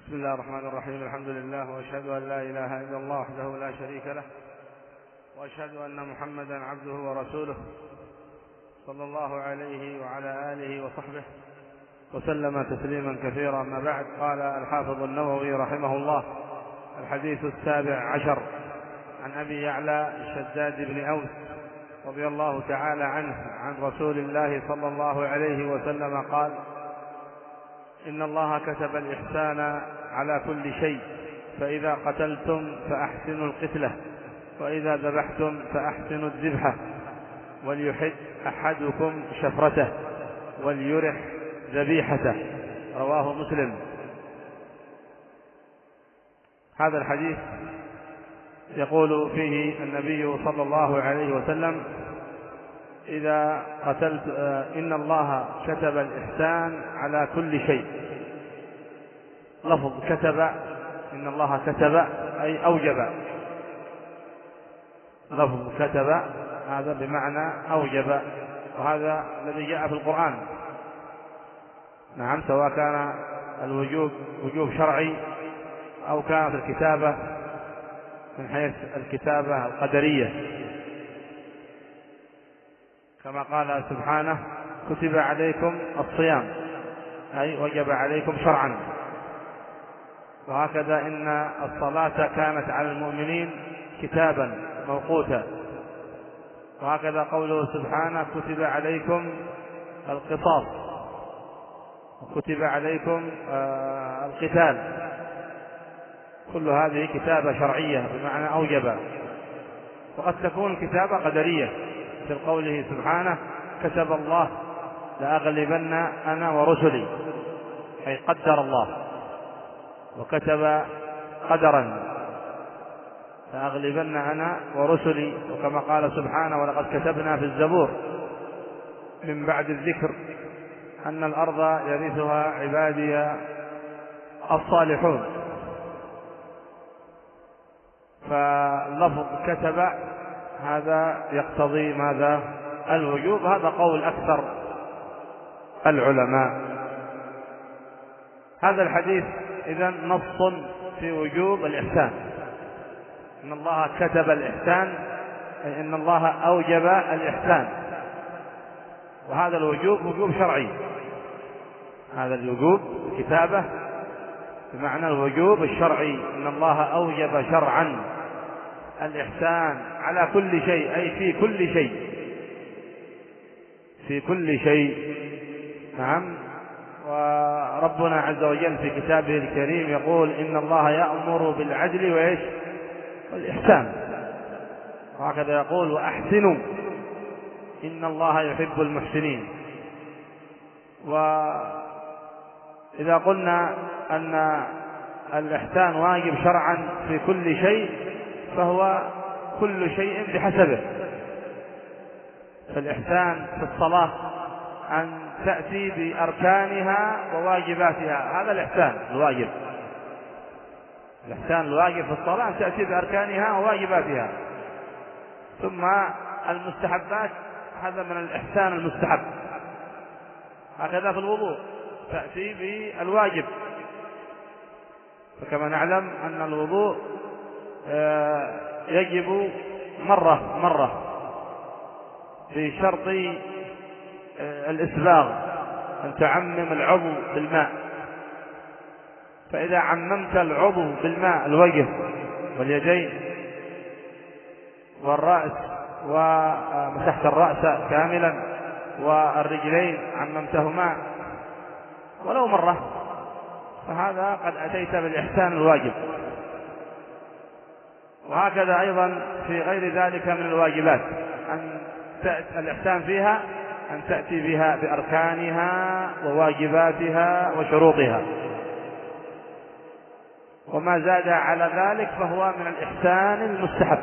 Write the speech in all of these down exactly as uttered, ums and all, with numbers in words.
بسم الله الرحمن الرحيم. الحمد لله، وأشهد أن لا إله إلا الله وحده لا شريك له، وأشهد أن محمدا عبده ورسوله صلى الله عليه وعلى آله وصحبه وسلم تسليما كثيرا. أما بعد، قال الحافظ النووي رحمه الله: الحديث السابع عشر عن أبي يعلى الشداد بن أوس رضي الله تعالى عنه عن رسول الله صلى الله عليه وسلم قال: إن الله كتب الإحسان على كل شيء، فإذا قتلتم فأحسنوا القتلة، وإذا ذبحتم فأحسنوا الذبحة، وليحد أحدكم شفرته، وليرح ذبيحته. رواه مسلم. هذا الحديث يقول فيه النبي صلى الله عليه وسلم: إذا قتلت إن الله كتب الإحسان على كل شيء. لفظ كتب، إن الله كتب أي أوجب. لفظ كتب هذا بمعنى أوجب، وهذا الذي جاء في القرآن. نعم، سواء كان الوجوب وجوب شرعي أو كانت الكتابة من حيث الكتابة القدرية، كما قال سبحانه: كتب عليكم الصيام، أي وجب عليكم شرعا. وهكذا إن الصلاة كانت على المؤمنين كتابا موقوتا. وهكذا قوله سبحانه: كتب عليكم القصاص، وكتب عليكم آه القتال. كل هذه كتابة شرعية بمعنى أوجب. وقد تكون كتابة قدرية، في قوله سبحانه: كتب الله لأغلبن أنا ورسلي، أي قدر الله وكتب قدرا: لأغلبن أنا ورسلي. وكما قال سبحانه: ولقد كتبنا في الزبور من بعد الذكر أن الأرض يرثها عبادي الصالحون. فاللفظ كتب هذا يقتضي ماذا؟ الوجوب. هذا قول أكثر العلماء. هذا الحديث إذن نص في وجوب الإحسان. إن الله كتب الإحسان، أي إن الله أوجب الإحسان. وهذا الوجوب وجوب شرعي. هذا الوجوب الكتابة بمعنى الوجوب الشرعي. إن الله أوجب شرعا الإحسان على كل شيء، أي في كل شيء، في كل شيء. نعم. وربنا عز وجل في كتابه الكريم يقول: إن الله يأمر بالعدل وإيش؟ والإحسان. وهكذا يقول: وأحسنوا إن الله يحب المحسنين. وإذا قلنا أن الإحسان واجب شرعا في كل شيء، فهو كل شيء بحسبه. فالإحسان في الصلاة أن تأتي بأركانها وواجباتها، هذا الإحسان الواجب. الإحسان الواجب في الصلاة أن تأتي بأركانها وواجباتها. ثم المستحبات، هذا من الإحسان المستحب. هكذا في الوضوء تأتي بالواجب. فكما نعلم أن الوضوء يجب مرة مرة بشرط الإسباغ، أن تعمم العضو بالماء. فإذا عممت العضو بالماء، الوجه واليدين والرأس، ومسحت الرأس كاملا، والرجلين عممتهما ولو مرة، فهذا قد أتيت بالإحسان الواجب. وهكذا أيضا في غير ذلك من الواجبات، أن تأتي الإحسان فيها أن تأتي بها بأركانها وواجباتها وشروطها. وما زاد على ذلك فهو من الإحسان المستحب.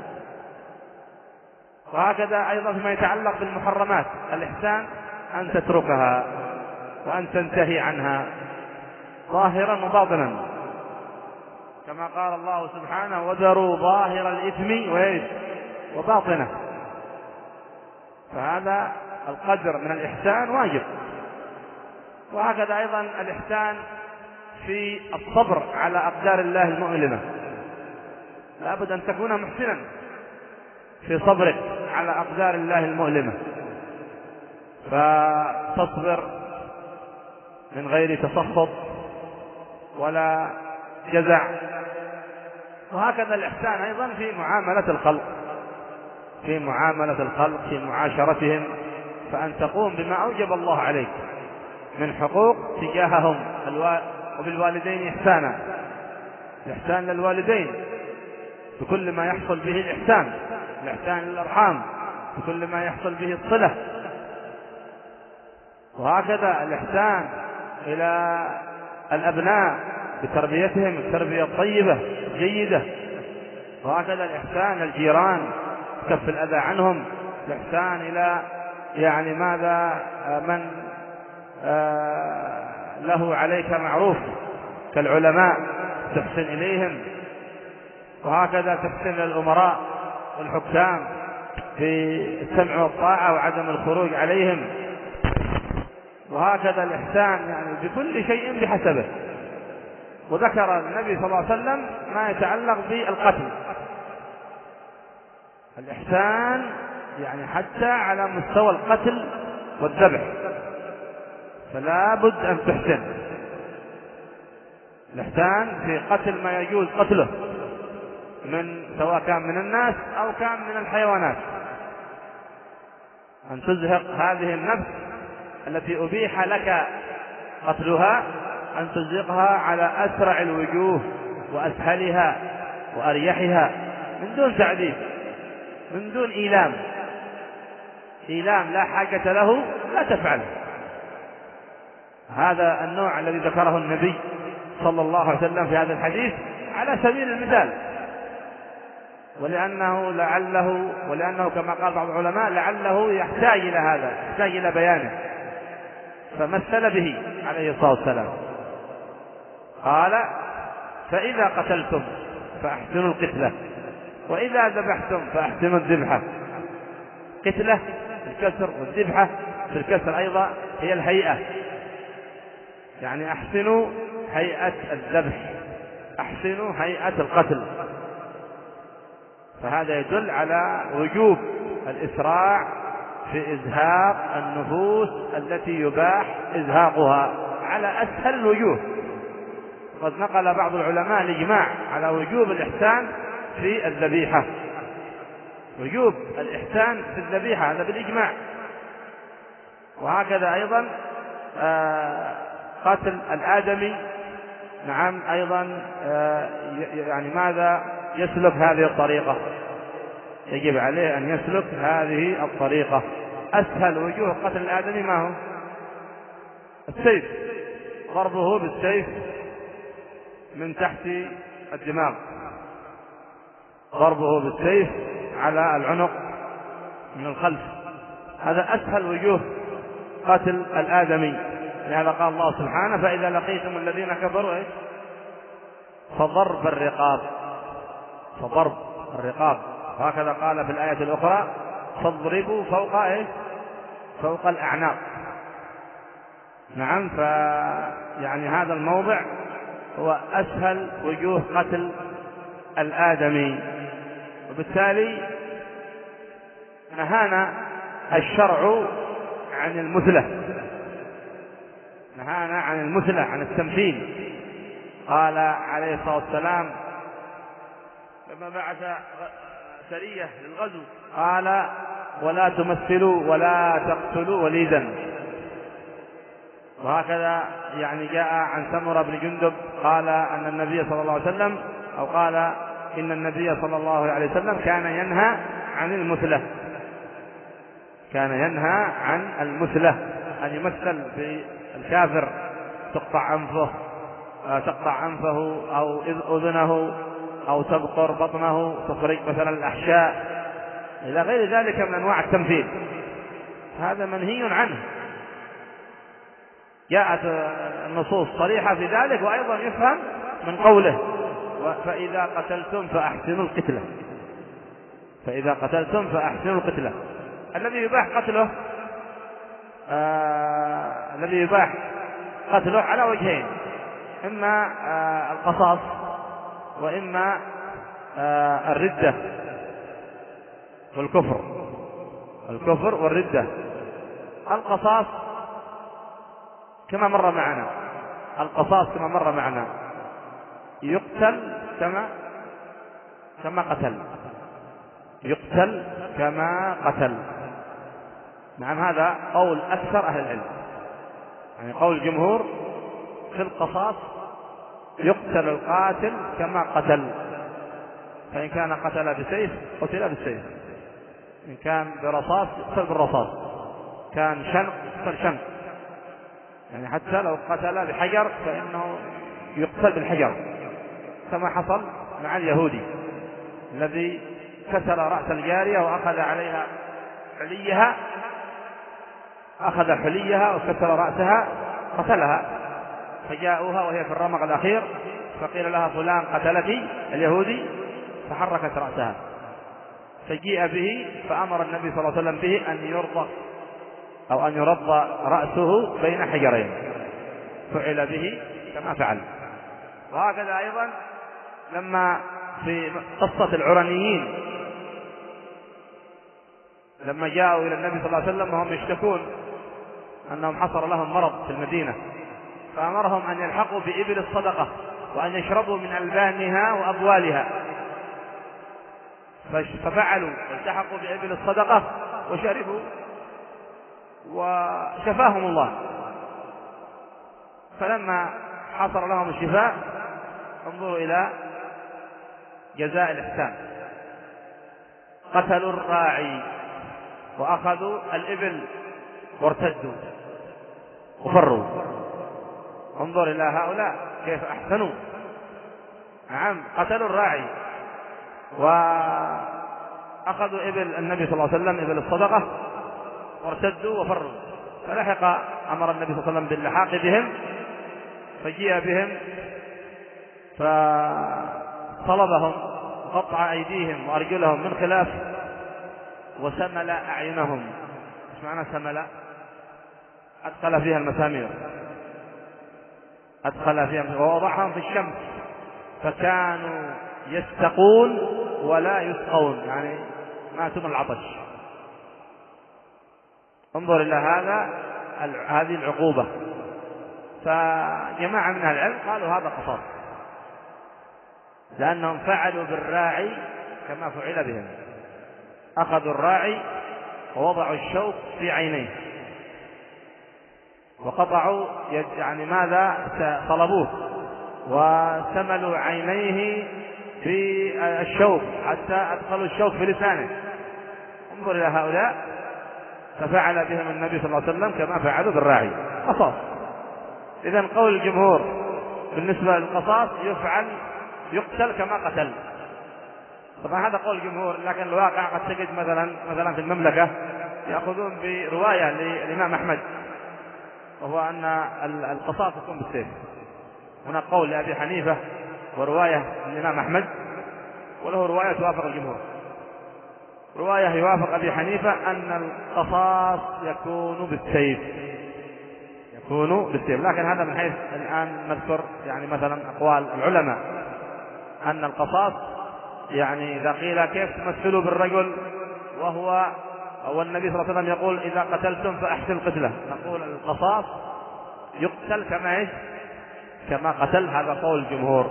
وهكذا أيضا فيما يتعلق بالمحرمات، الإحسان أن تتركها وأن تنتهي عنها ظاهرا وباطنا، كما قال الله سبحانه: وذروا ظاهر الإثم وباطنه. فهذا القدر من الإحسان واجب. وهكذا أيضا الإحسان في الصبر على أقدار الله المؤلمة، لابد أن تكون محسنا في صبرك على أقدار الله المؤلمة، فتصبر من غير تسخط ولا جزع. وهكذا الإحسان أيضا في معاملة الخلق، في معاملة الخلق في معاشرتهم، فأن تقوم بما أوجب الله عليك من حقوق تجاههم، وبالوالدين إحسانا، الإحسان للوالدين بكل ما يحصل به الإحسان، الإحسان للأرحام بكل ما يحصل به الصلة، وهكذا الإحسان إلى الأبناء بتربيتهم التربية الطيبة الجيدة، وهكذا الإحسان الجيران كف الأذى عنهم، الإحسان إلى يعني ماذا من له عليك معروف كالعلماء تحسن إليهم، وهكذا تحسن للأمراء والحكام في السمع والطاعة وعدم الخروج عليهم، وهكذا الإحسان يعني بكل شيء بحسبه. وذكر النبي صلى الله عليه وسلم ما يتعلق بالقتل، الإحسان يعني حتى على مستوى القتل والذبح، فلا بد أن تحسن الإحسان في قتل ما يجوز قتله، من سواء كان من الناس أو كان من الحيوانات، أن تزهق هذه النفس التي أبيح لك قتلها، أن تزهقها على أسرع الوجوه وأسهلها وأريحها من دون تعذيب، من دون إيلام، إيلام لا حاجة له لا تفعله. هذا النوع الذي ذكره النبي صلى الله عليه وسلم في هذا الحديث على سبيل المثال، ولأنه لعله ولأنه كما قال بعض العلماء لعله يحتاج إلى هذا، يحتاج إلى بيانه، فمثل به عليه الصلاة والسلام. قال: فإذا قتلتم فأحسنوا القتلة، وإذا ذبحتم فأحسنوا الذبحة. قتلة في الكسر، والذبحة في الكسر أيضا هي الهيئة، يعني أحسنوا هيئة الذبح، أحسنوا هيئة القتل، فهذا يدل على وجوب الإسراع في إزهاق النفوس التي يباح إزهاقها على أسهل الوجوه. قد نقل بعض العلماء الإجماع على وجوب الإحسان في الذبيحة، وجوب الإحسان في الذبيحة هذا بالإجماع. وهكذا أيضا آه قتل الآدمي، نعم أيضا آه يعني ماذا يسلك هذه الطريقة، يجب عليه أن يسلك هذه الطريقة. أسهل وجوه قتل الآدمي ما هو؟ السيف، ضربه بالسيف من تحت الدماغ، ضربه بالسيف على العنق من الخلف، هذا أسهل وجوه قتل الآدمي. لهذا قال الله سبحانه: فإذا لقيتم الذين كفروا إيه؟ فضرب الرقاب، فضرب الرقاب. وهكذا قال في الآية الأخرى: فاضربوا فوق إيه؟ فوق الأعناق. نعم، فيعني هذا الموضع هو أسهل وجوه قتل الآدمي، وبالتالي نهانا الشرع عن المثلة، نهانا عن المثلة، عن التمثيل. قال عليه الصلاة والسلام لما بعث سرية للغزو قال: ولا تمثلوا ولا تقتلوا وليدا. وهكذا يعني جاء عن سمرة بن جندب قال أن النبي صلى الله عليه وسلم أو قال إن النبي صلى الله عليه وسلم كان ينهى عن المثلة، كان ينهى عن المثلة، أن يمثل بالكافر تقطع أنفه تقطع أنفه أو أذنه أو تبقر بطنه، تخرج مثلا الأحشاء إلى غير ذلك من أنواع التمثيل، هذا منهي عنه. جاءت النصوص صريحة في ذلك، وأيضا يفهم من قوله: فإذا قتلتم فأحسنوا القتلة، فإذا قتلتم فأحسنوا القتلة. الذي يباح قتله آه الذي يباح قتله على وجهين: إما القصاص وإما الردة والكفر، الكفر والردة. القصاص كما مر معنا، القصاص كما مر معنا يقتل كما كما قتل، يقتل كما قتل. نعم، هذا قول أكثر أهل العلم، يعني قول الجمهور في القصاص يقتل القاتل كما قتل، فإن كان قتل بسيف قتل بالسيف، إن كان برصاص يقتل بالرصاص، كان شنق يقتل شنق، يعني حتى لو قتل بحجر فإنه يقتل بالحجر، كما حصل مع اليهودي الذي كسر رأس الجارية وأخذ عليها حليها، أخذ حليها وكسر رأسها قتلها، فجاءوها وهي في الرمق الأخير فقيل لها فلان قتلك اليهودي، فحركت رأسها، فجيء به فأمر النبي صلى الله عليه وسلم به أن يرضى أو أن يرض رأسه بين حجرين، فعل به كما فعل. وهكذا أيضا لما في قصة العرنيين لما جاءوا إلى النبي صلى الله عليه وسلم وهم يشتكون أنهم حصل لهم مرض في المدينة، فأمرهم أن يلحقوا بإبل الصدقة وأن يشربوا من ألبانها وأبوالها، ففعلوا والتحقوا بإبل الصدقة وشربوا وشفاهم الله. فلما حصل لهم الشفاء انظروا إلى جزاء الإحسان، قتلوا الراعي وأخذوا الإبل وارتدوا وفروا. انظر إلى هؤلاء كيف أحسنوا. نعم، قتلوا الراعي وأخذوا إبل النبي صلى الله عليه وسلم إبل الصدقة وارتدوا وفروا، فلحق أمر النبي صلى الله عليه وسلم باللحاق بهم، فجيء بهم فصلبهم وقطع أيديهم وأرجلهم من خلاف وسمل أعينهم. ايش معنى سمل؟ أدخل فيها المسامير، أدخل فيها ووضعهم في الشمس فكانوا يستقون ولا يسقون، يعني ماتوا من العطش. انظر إلى هذا هذه العقوبة. فجماعة من أهل العلم قالوا هذا قصاص، لأنهم فعلوا بالراعي كما فعل بهم، أخذوا الراعي ووضعوا الشوك في عينيه وقطعوا يد، يعني ماذا صلبوه وسملوا عينيه في الشوك حتى أدخلوا الشوك في لسانه. انظر إلى هؤلاء، ففعل بهم النبي صلى الله عليه وسلم كما فعلوا بالراعي، قصاص. إذن قول الجمهور بالنسبة للقصاص يفعل يقتل كما قتل. طبعا هذا قول الجمهور، لكن الواقع قد تجد مثلا مثلا في المملكة يأخذون برواية للإمام أحمد، وهو أن القصاص يكون بالسيف. هناك قول لأبي حنيفة ورواية للإمام أحمد، وله رواية توافق الجمهور. رواية يوافق أبي حنيفة أن القصاص يكون بالسيف، يكون بالسيف. لكن هذا من حيث الآن نذكر يعني مثلا أقوال العلماء أن القصاص، يعني إذا قيل كيف تمثلوا بالرجل وهو والنبي صلى الله عليه وسلم يقول إذا قتلتم فأحسن القتلة، نقول القصاص يقتل كما إيش؟ كما قتل. هذا قول الجمهور.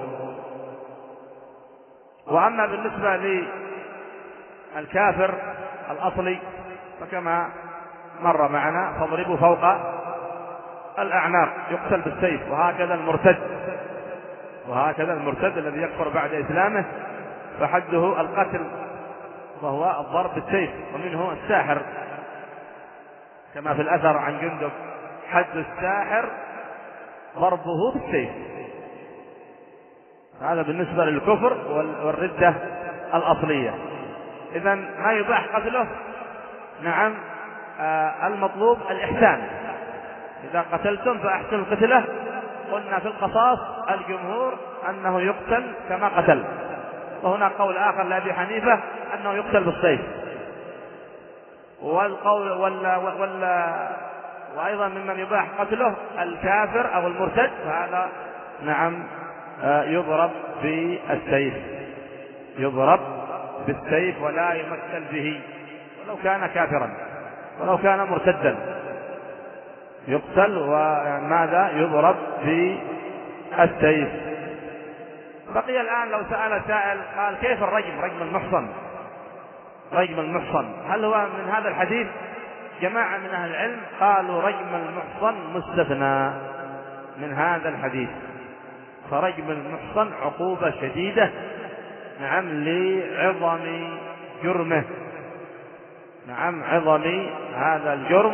وأما بالنسبة للكافر الأصلي فكما مر معنا فاضربوا فوق الأعناق، يقتل بالسيف. وهكذا المرتد، وهكذا المرتد الذي يكفر بعد إسلامه فحده القتل وهو الضرب بالسيف. ومنه الساحر كما في الأثر عن جندب حد الساحر ضربه بالسيف. هذا بالنسبة للكفر والردة الأصلية. إذن ما يباح قتله. نعم، آه المطلوب الإحسان، إذا قتلتم فأحسن القتلة. قلنا في القصاص الجمهور أنه يقتل كما قتل، وهناك قول آخر لأبي حنيفة أنه يقتل بالسيف. والقول ولا ولا وأيضا ممن يباح قتله الكافر أو المرتد، فهذا نعم يضرب بالسيف، يضرب بالسيف ولا يمثل به، ولو كان كافرا ولو كان مرتدا يقتل. وماذا؟ يضرب بالسيف. بقي الآن لو سأل سائل قال كيف الرجم، رجم المحصن، رجم المحصن هل هو من هذا الحديث؟ جماعة من أهل العلم قالوا رجم المحصن مستثنى من هذا الحديث، فرجم المحصن عقوبة شديدة نعم لعظم جرمه، نعم عظم هذا الجرم.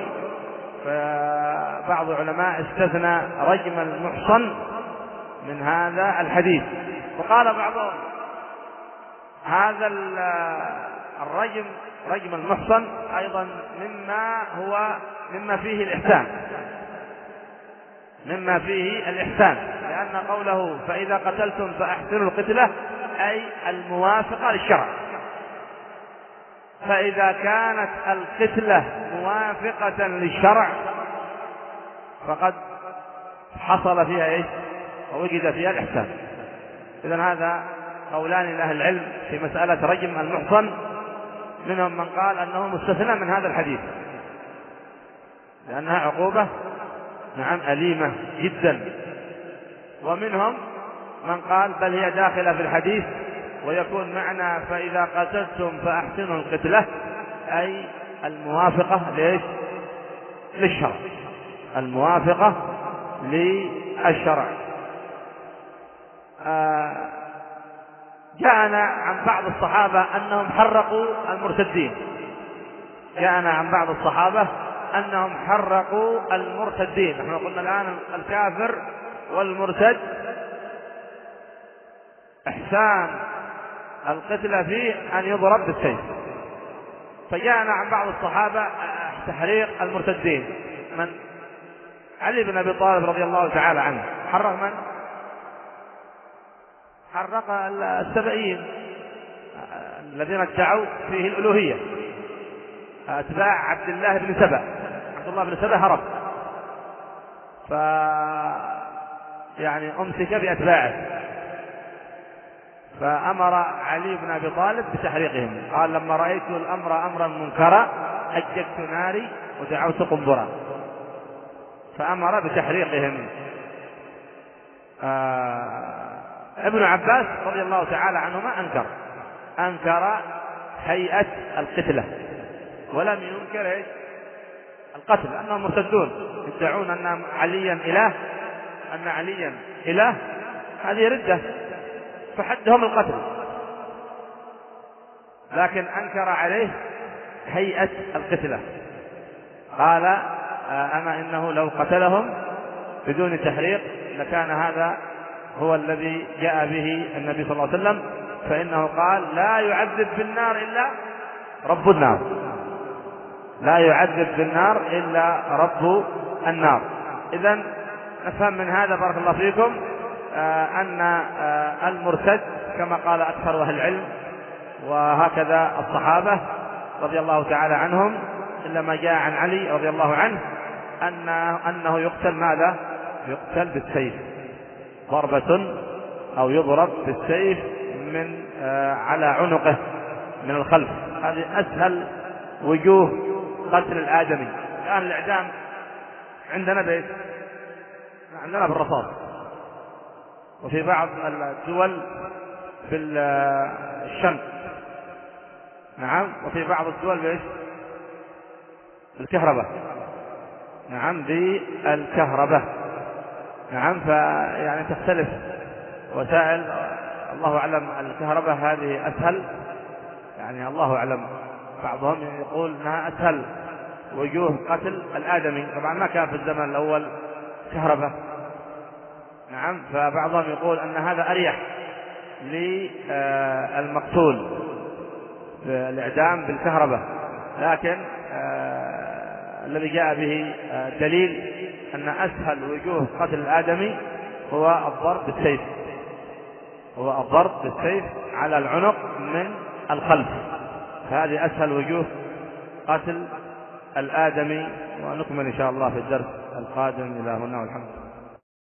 فبعض العلماء استثنى رجم المحصن من هذا الحديث، وقال بعضهم هذا الرجم رجم المحصن أيضا مما هو مما فيه الإحسان، مما فيه الإحسان، لأن قوله فإذا قتلتم فأحسنوا القتلة أي الموافقة للشرع، فإذا كانت القتلة موافقة للشرع فقد حصل فيها إيش؟ ووجد فيها الإحسان. إذن هذا قولان لأهل العلم في مسألة رجم المحصن، منهم من قال أنه مستثنى من هذا الحديث لأنها عقوبة نعم أليمة جدا، ومنهم من قال بل هي داخلة في الحديث ويكون معنى فإذا قتلتم فأحسنوا القتلة أي الموافقة ليش؟ للشرع، الموافقة للشرع. آه جاءنا عن بعض الصحابة أنهم حرقوا المرتدين، جاءنا عن بعض الصحابة أنهم حرقوا المرتدين. نحن قلنا الآن الكافر والمرتد إحسان القتل فيه أن يضرب بالسيف، فجاءنا عن بعض الصحابة تحريق المرتدين. من؟ علي بن أبي طالب رضي الله تعالى عنه حرق من؟ حرق السبئيين الذين ادعوا فيه الألوهية، أتباع عبد الله بن سبأ. عبد الله بن سبأ هرب، ف يعني أمسك بأتباعه، فأمر علي بن أبي طالب بتحريقهم. قال لما رأيت الأمر أمرا منكرا أججت ناري ودعوت قنبرا، فأمر بتحريقهم. آه ابن عباس رضي الله تعالى عنهما أنكر أنكر هيئة القتلة ولم ينكر إيش؟ القتل، أنهم مرتدون يدعون أن عليا إله، أن عليا إله، هذه ردة، فحدهم القتل، لكن أنكر عليه هيئة القتلة. قال أما إنه لو قتلهم بدون تحريق لكان هذا هو الذي جاء به النبي صلى الله عليه وسلم، فإنه قال لا يعذب بالنار إلا رب النار، لا يعذب بالنار إلا رب النار. إذن نفهم من هذا بارك الله فيكم آه أن آه المرتد كما قال أكثر أهل العلم وهكذا الصحابة رضي الله تعالى عنهم إلا ما جاء عن علي رضي الله عنه أن أنه يقتل ماذا؟ يقتل بالسيف، ضربة أو يضرب بالسيف من آه على عنقه من الخلف. هذه أسهل وجوه قتل الآدمي. الآن الإعدام عندنا بيت عندنا بالرصاص، وفي بعض الدول بالشنق، نعم، وفي بعض الدول بإيش؟ بالكهرباء، نعم، بالكهرباء، نعم. فيعني تختلف وسائل، الله أعلم. الكهرباء هذه أسهل، يعني الله أعلم، بعضهم يقول أنها أسهل وجوه قتل الآدمي. طبعا ما كان في الزمن الأول كهرباء، نعم، فبعضهم يقول أن هذا أريح للمقتول الإعدام بالكهرباء، لكن الذي جاء به دليل أن أسهل وجوه قتل الآدمي هو الضرب بالسيف، هو الضرب بالسيف على العنق من الخلف. هذه أسهل وجوه قتل الآدمي. ونكمل إن شاء الله في الدرس القادم. إلى هنا والحمد لله.